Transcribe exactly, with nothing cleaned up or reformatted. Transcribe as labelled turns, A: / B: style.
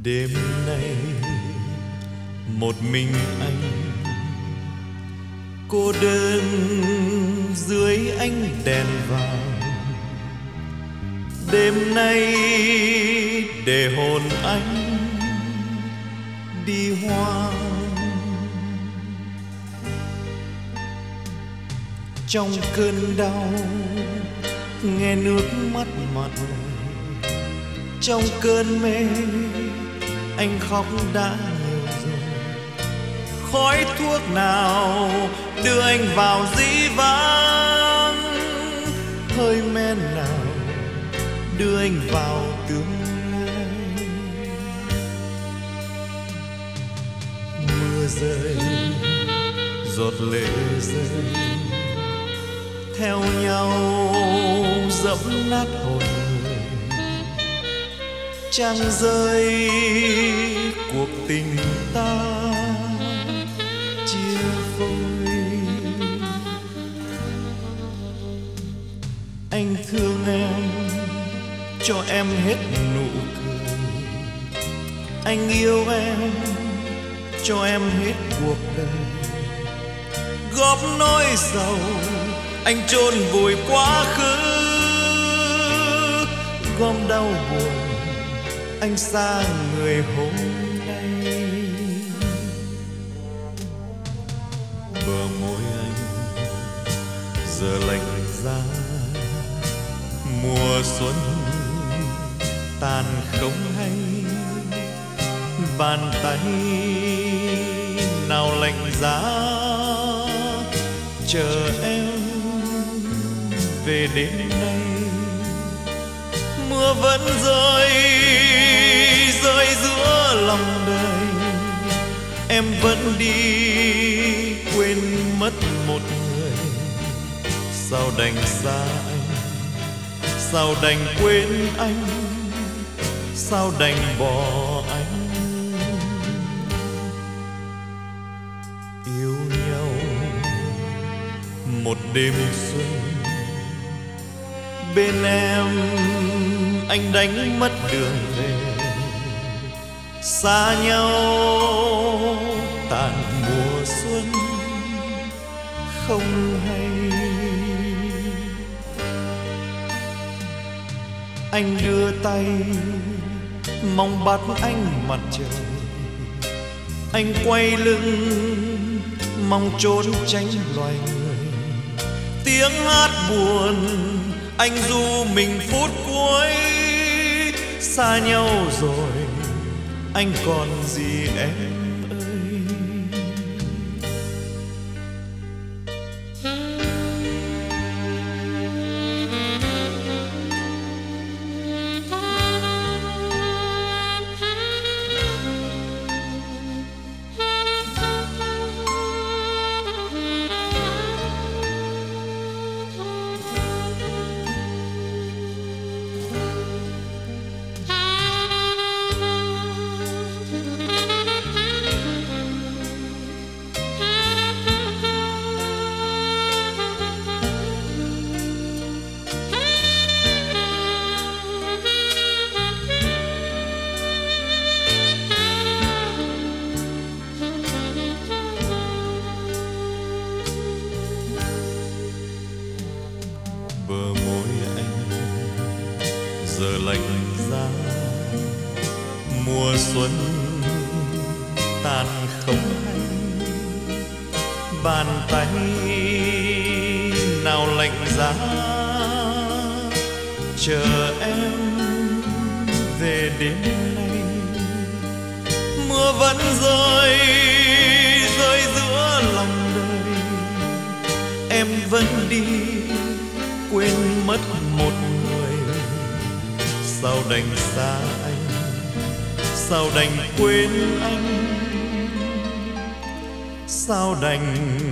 A: Đêm nay một mình anh cô đơn dưới ánh đèn vàng. Đêm nay để hồn anh đi hoang. Trong cơn đau nghe nước mắt mặt, trong cơn mê anh khóc đã nhiều rồi. Khói thuốc nào đưa anh vào dĩ vãng, hơi men nào đưa anh vào tương lai. Mưa rơi giọt lệ rơi theo nhau dẫm nát hồn người. Trăng rơi cuộc tình ta chia phôi. Anh thương em cho em hết nụ cười, anh yêu em cho em hết cuộc đời. Góp nỗi sầu anh chôn vùi quá khứ, gom đau buồn anh xa người hôm nay. Bờ môi anh giờ lạnh giá, mùa xuân tàn không hay. Bàn tay nào lạnh giá chờ em về đêm nay. Mưa vẫn rơi rơi giữa lòng đời, em vẫn đi quên mất một người. Sao đành xa anh, sao đành quên anh, sao đành bỏ anh. Yêu nhau một đêm xuân, bên em anh đánh mất đường về. Xa nhau tàn mùa xuân không hay. Anh đưa tay mong bắt ánh mặt trời, anh quay lưng mong trốn tránh loài người. Tiếng hát buồn anh du mình phút cuối. Xa nhau rồi anh còn gì em ơi. Bờ môi anh giờ lạnh giá, mùa xuân tàn không hay. Bàn tay nào lạnh giá chờ em về đêm nay. Mưa vẫn rơi rơi giữa lòng đời, em vẫn đi quên mất một người. Sao đành xa anh, sao đành quên anh, sao đành